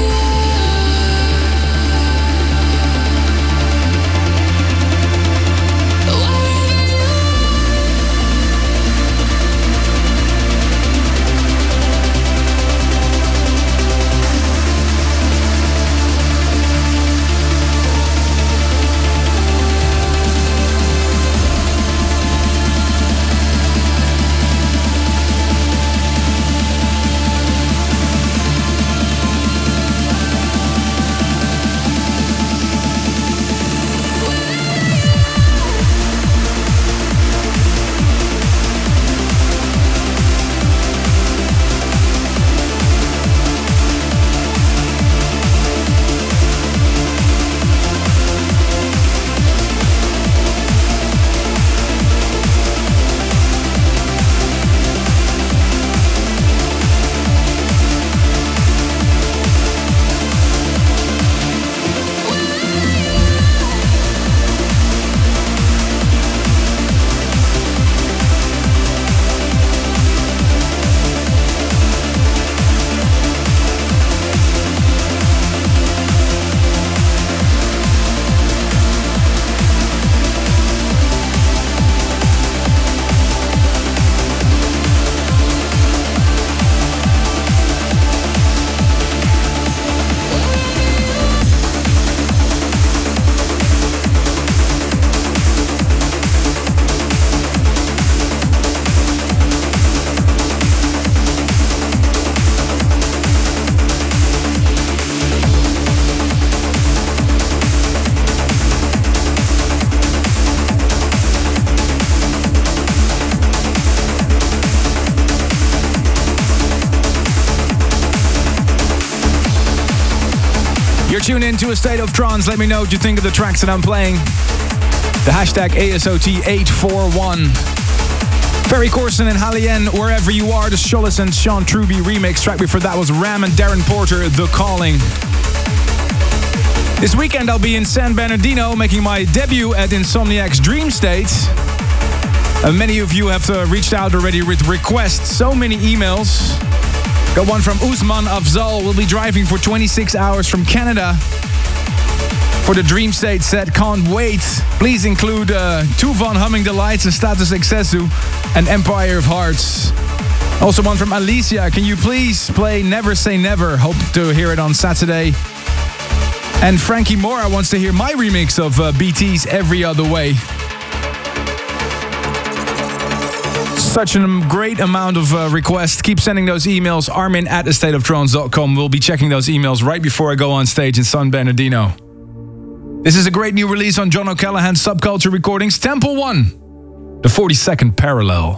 Tune in to A State of Trance. Let me know what you think of the tracks that I'm playing. The hashtag ASOT841. Ferry Corsten and Halien, Wherever You Are, the Schollis and Sean Truby remix. Track before that was Ram and Darren Porter, The Calling. This weekend I'll be in San Bernardino making my debut at Insomniac's Dream State. Many of you have reached out already with requests, so many emails. Got one from Usman Afzal. We'll be driving for 26 hours from Canada for the Dream State set. Can't wait. Please include two Von Humming Delights and Status Excessu and Empire of Hearts. Also one from Alicia. Can you please play Never Say Never? Hope to hear it on Saturday. And Frankie Mora wants to hear my remix of BT's Every Other Way. Such a great amount of requests. Keep sending those emails. Armin@astateoftrance.com. We'll be checking those emails right before I go on stage in San Bernardino. This is a great new release on John O'Callaghan's Subculture Recordings, Temple 1, the 42nd Parallel.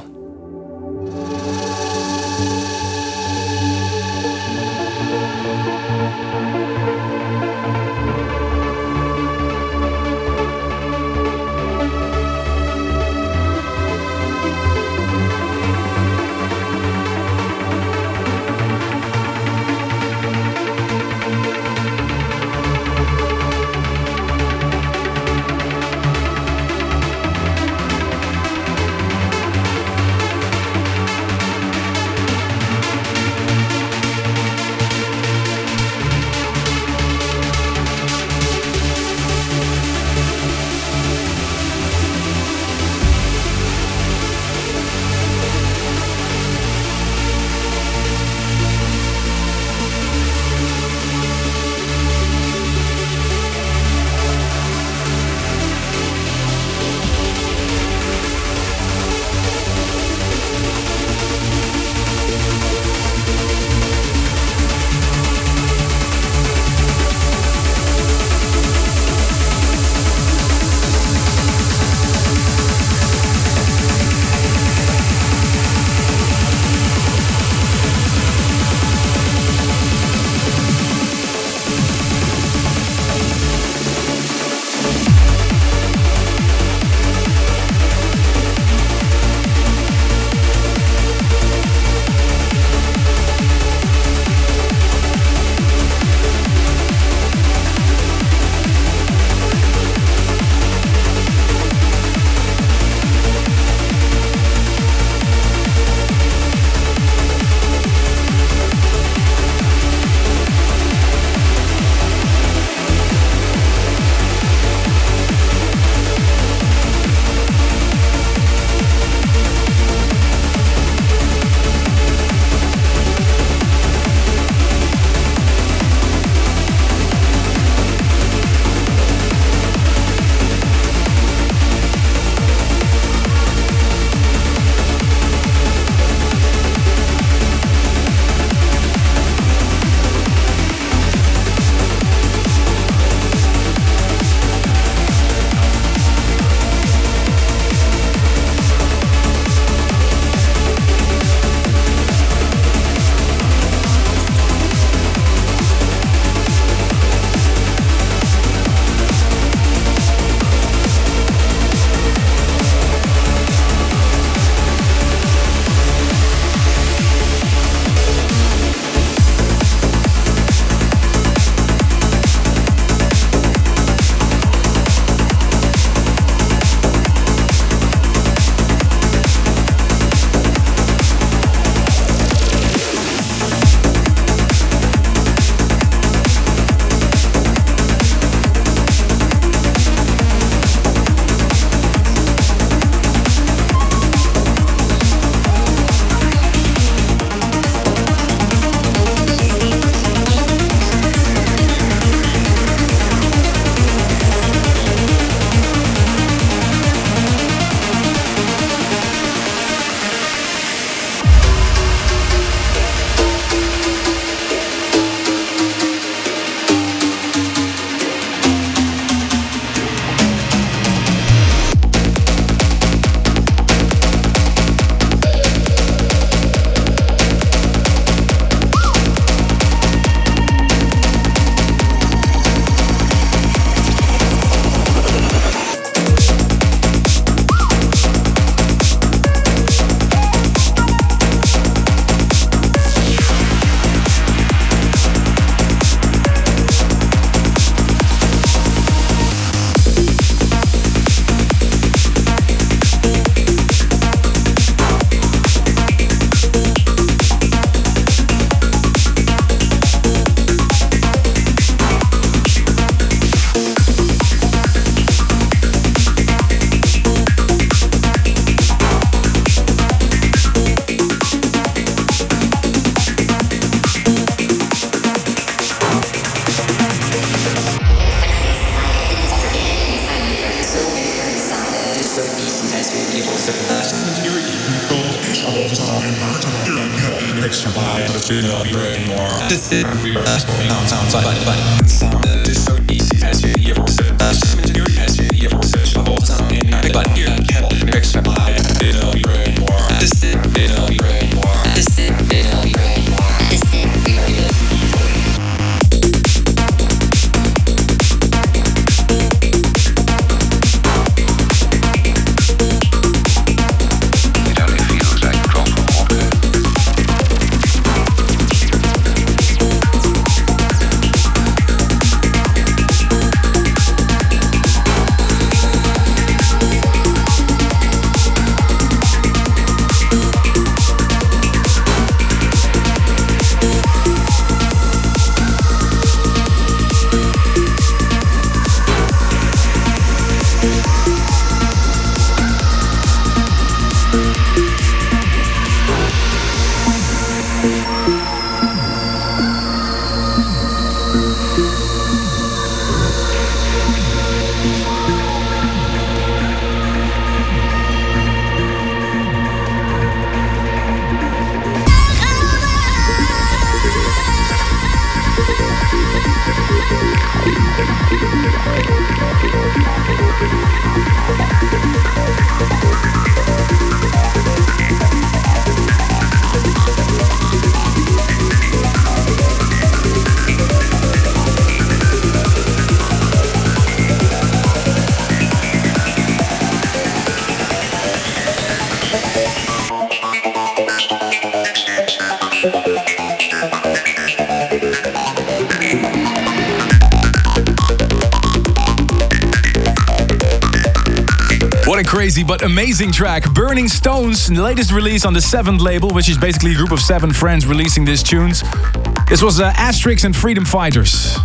What a crazy but amazing track. Burning Stones, the latest release on the 7th label, which is basically a group of 7 friends releasing these tunes. This was Asterix and Freedom Fighters.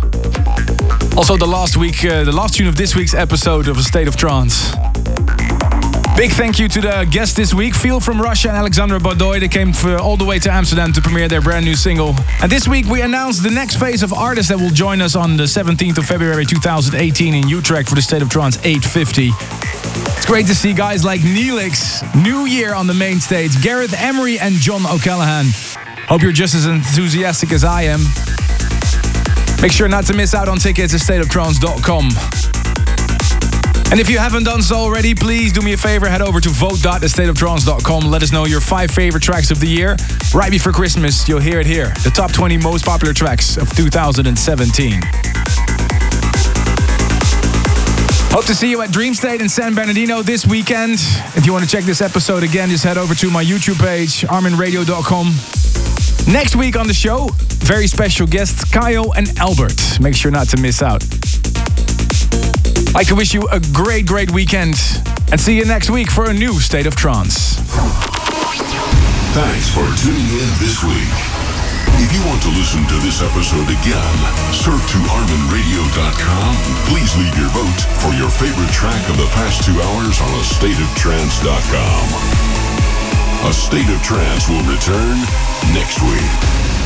Also the last tune of this week's episode of A State of Trance. Big thank you to the guests this week, Phil from Russia and Alexandra Badoy. They came all the way to Amsterdam to premiere their brand new single. And this week we announced the next phase of artists that will join us on the 17th of February 2018 in Utrecht for the State of Trance 850. It's great to see guys like Neelix, New Year on the main stage, Gareth Emery and John O'Callaghan. Hope you're just as enthusiastic as I am. Make sure not to miss out on tickets at stateoftrance.com. And if you haven't done so already, please do me a favor, head over to vote.stateoftrance.com. Let us know your 5 favorite tracks of the year. Right before Christmas, you'll hear it here. The top 20 most popular tracks of 2017. Hope to see you at Dream State in San Bernardino this weekend. If you want to check this episode again, just head over to my YouTube page, arminradio.com. Next week on the show, very special guests, Kaio and Albert. Make sure not to miss out. I can wish you a great, great weekend. And see you next week for a new State of Trance. Thanks for tuning in this week. If you want to listen to this episode again, surf to ArminRadio.com. Please leave your vote for your favorite track of the past 2 hours on AstateOfTrance.com. A State of Trance will return next week.